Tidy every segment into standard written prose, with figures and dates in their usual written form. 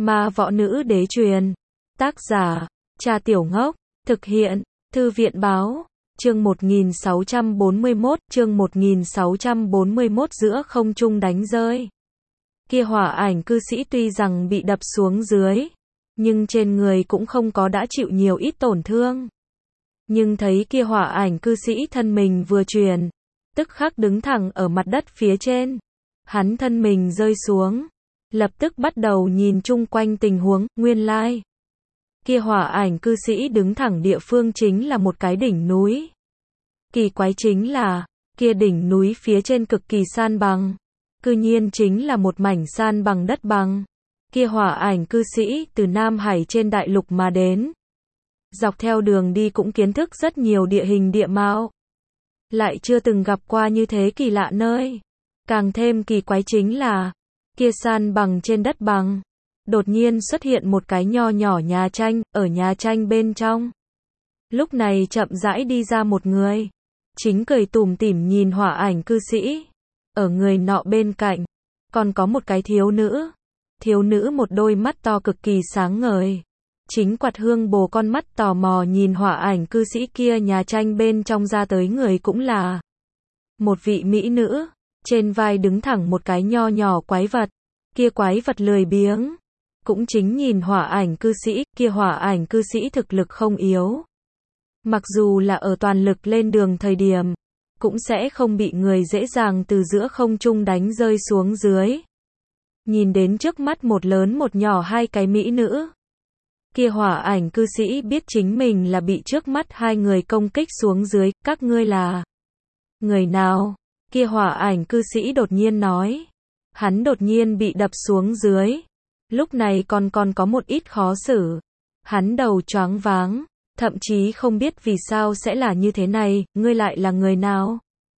Ma Võ Nữ Đế truyền. Tác giả, Cha Tiểu Ngốc. Thực hiện, Thư viện báo. Chương 1641, giữa không trung đánh rơi. Kia hỏa ảnh cư sĩ tuy rằng bị đập xuống dưới, nhưng trên người cũng không có đã chịu nhiều ít tổn thương. Nhưng thấy kia hỏa ảnh cư sĩ thân mình vừa chuyển, tức khắc đứng thẳng ở mặt đất phía trên. Hắn thân mình rơi xuống, lập tức bắt đầu nhìn chung quanh tình huống, nguyên lai. Kia hỏa ảnh cư sĩ đứng thẳng địa phương chính là một cái đỉnh núi. Kỳ quái chính là, kia đỉnh núi phía trên cực kỳ san bằng, cư nhiên chính là một mảnh san bằng đất bằng. Kia hỏa ảnh cư sĩ từ Nam Hải trên đại lục mà đến. Dọc theo đường đi cũng kiến thức rất nhiều địa hình địa mạo. Lại chưa từng gặp qua như thế kỳ lạ nơi. Càng thêm kỳ quái chính là, kia san bằng trên đất bằng, đột nhiên xuất hiện một cái nho nhỏ nhà tranh, ở nhà tranh bên trong. Lúc này chậm rãi đi ra một người, chính cười tủm tỉm nhìn hỏa ảnh cư sĩ. Ở người nọ bên cạnh, còn có một cái thiếu nữ. Thiếu nữ một đôi mắt to cực kỳ sáng ngời, chính quạt hương bồ con mắt tò mò nhìn hỏa ảnh cư sĩ kia. Nhà tranh bên trong ra tới người cũng là một vị mỹ nữ, trên vai đứng thẳng một cái nho nhỏ quái vật. Kia quái vật lười biếng, cũng chính nhìn hỏa ảnh cư sĩ. Kia hỏa ảnh cư sĩ thực lực không yếu, mặc dù là ở toàn lực lên đường thời điểm, cũng sẽ không bị người dễ dàng từ giữa không trung đánh rơi xuống dưới. Nhìn đến trước mắt một lớn một nhỏ hai cái mỹ nữ, kia hỏa ảnh cư sĩ biết chính mình là bị trước mắt hai người công kích xuống dưới. Các ngươi là người nào? Kia hỏa ảnh cư sĩ đột nhiên nói. Hắn đột nhiên bị đập xuống dưới, lúc này còn có một ít khó xử. Hắn đầu choáng váng, thậm chí không biết vì sao sẽ là như thế này. Ngươi lại là người nào?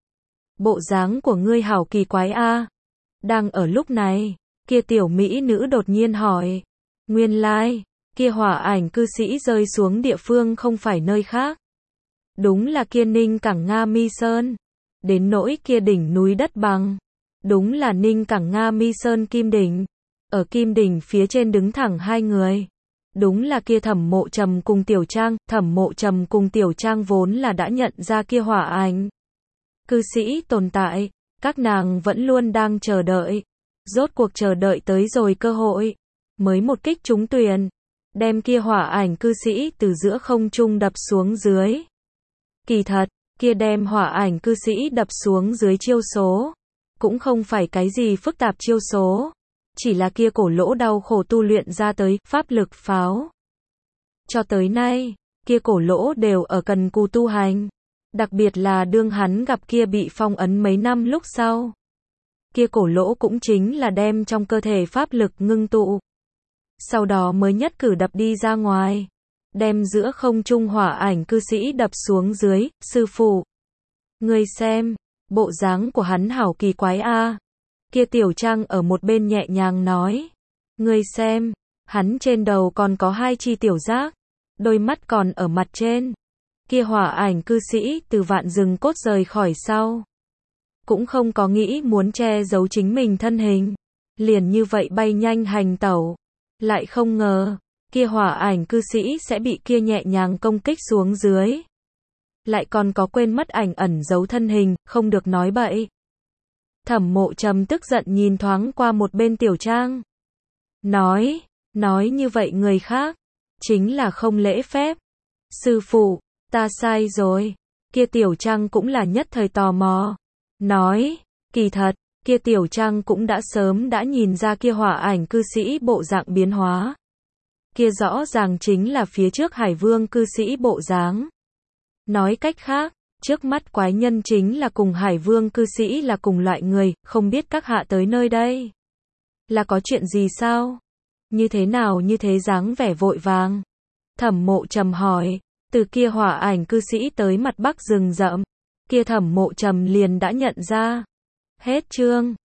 Bộ dáng của ngươi hảo kỳ quái a. Đang ở lúc này, kia tiểu mỹ nữ đột nhiên hỏi. Nguyên lai, kia hỏa ảnh cư sĩ rơi xuống địa phương không phải nơi khác, đúng là kia Ninh Cảng Nga Mi Sơn. Đến nỗi kia đỉnh núi đất bằng, đúng là Ninh Cảng Nga Mi Sơn Kim Đỉnh. Ở Kim Đỉnh phía trên đứng thẳng hai người, đúng là kia Thẩm Mộ Trầm cùng Tiểu Trang. Thẩm Mộ Trầm cùng Tiểu Trang vốn là đã nhận ra kia hỏa ảnh cư sĩ tồn tại, các nàng vẫn luôn đang chờ đợi. Rốt cuộc chờ đợi tới rồi cơ hội, mới một kích trúng tuyển, đem kia hỏa ảnh cư sĩ từ giữa không trung đập xuống dưới. Kỳ thật, kia đem hỏa ảnh cư sĩ đập xuống dưới chiêu số, cũng không phải cái gì phức tạp chiêu số, chỉ là kia cổ lỗ đau khổ tu luyện ra tới pháp lực pháo. Cho tới nay, kia cổ lỗ đều ở cần cù tu hành, đặc biệt là đương hắn gặp kia bị phong ấn mấy năm lúc sau. Kia cổ lỗ cũng chính là đem trong cơ thể pháp lực ngưng tụ, sau đó mới nhất cử đập đi ra ngoài, đem giữa không trung hỏa ảnh cư sĩ đập xuống dưới. Sư phụ, ngươi xem, bộ dáng của hắn hảo kỳ quái a. Kia Tiểu Trang ở một bên nhẹ nhàng nói. Ngươi xem, hắn trên đầu còn có hai chi tiểu giác, đôi mắt còn ở mặt trên. Kia hỏa ảnh cư sĩ từ vạn rừng cốt rời khỏi sau, cũng không có nghĩ muốn che giấu chính mình thân hình, liền như vậy bay nhanh hành tẩu. Lại không ngờ, kia hỏa ảnh cư sĩ sẽ bị kia nhẹ nhàng công kích xuống dưới. Lại còn có quên mất ảnh ẩn giấu thân hình, không được nói bậy. Thẩm Mộ Trầm tức giận nhìn thoáng qua một bên Tiểu Trang. Nói như vậy người khác, chính là không lễ phép. Sư phụ, ta sai rồi. Kia Tiểu Trang cũng là nhất thời tò mò. Nói, kỳ thật, kia Tiểu Trang cũng đã sớm đã nhìn ra kia hỏa ảnh cư sĩ bộ dạng biến hóa. Kia rõ ràng chính là phía trước Hải Vương cư sĩ bộ dáng. Nói cách khác, trước mắt quái nhân chính là cùng Hải Vương cư sĩ là cùng loại người. Không biết các hạ tới nơi đây là có chuyện gì sao? Như thế nào như thế dáng vẻ vội vàng? Thẩm Mộ Trầm hỏi. Từ kia hỏa ảnh cư sĩ tới mặt bắc rừng rậm, kia Thẩm Mộ Trầm liền đã nhận ra. Hết chương.